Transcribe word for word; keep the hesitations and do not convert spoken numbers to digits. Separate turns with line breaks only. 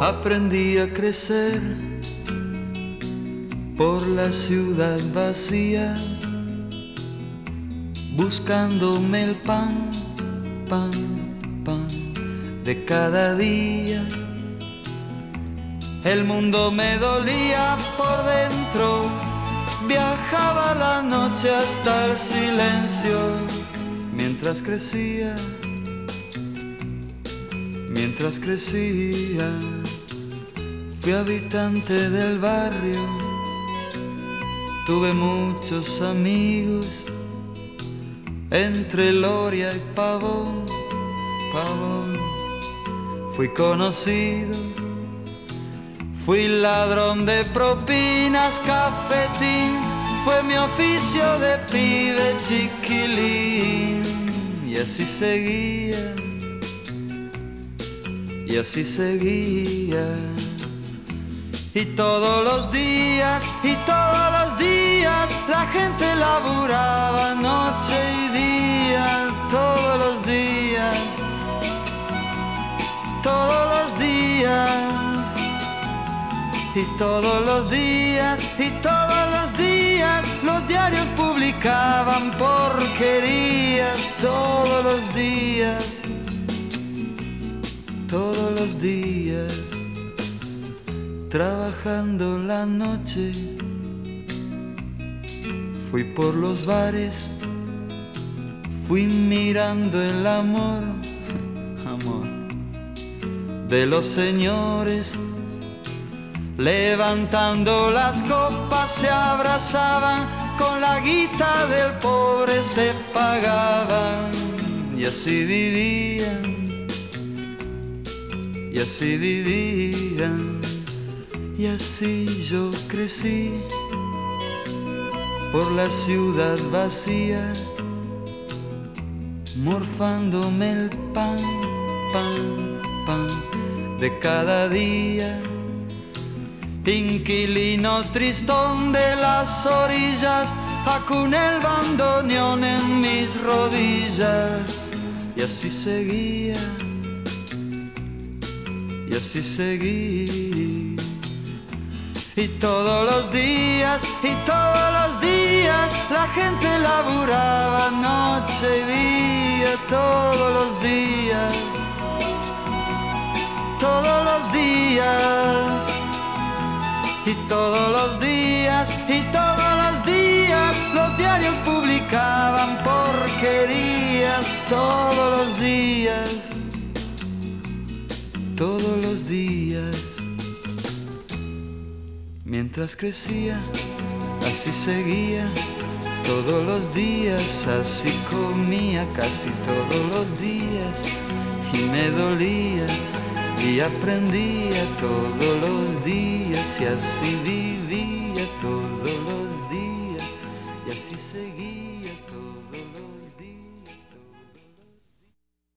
Aprendí a crecer por la ciudad vacía, buscándome el pan, pan, pan de cada día. El mundo me dolía por dentro, viajaba la noche hasta el silencio. Mientras crecía, mientras crecía, fui habitante del barrio, tuve muchos amigos, entre Loria y Pavón, Pavón. Fui conocido, fui ladrón de propinas, cafetín, fue mi oficio de pibe chiquilín. Y así seguía, y así seguía. Y todos los días, y todos los días, la gente laburaba noche y día, todos los días, todos los días. Y todos los días, y todos los días, los diarios publicaban porquerías. Todos los días, todos los días, trabajando la noche. Fui por los bares, fui mirando el amor, amor de los señores. Levantando las copas se abrazaban, con la guita del pobre se pagaban. Y así vivían, y así vivían. Y así yo crecí por la ciudad vacía, morfándome el pan, pan, pan de cada día. Inquilino tristón de las orillas, acuné el bandoneón en mis rodillas. Y así seguía, y así seguí. Y todos los días, y todos los días, la gente laburaba noche y día. Todos los días, todos los días. Y todos los días, y todos los días, los diarios publicaban porquerías. Todos los días, todos los días. Mientras crecía, así seguía. Todos los días, así comía casi todos los días. Y me dolía, y aprendía todos los días, y así vivía todos los días, y así seguía todos los días.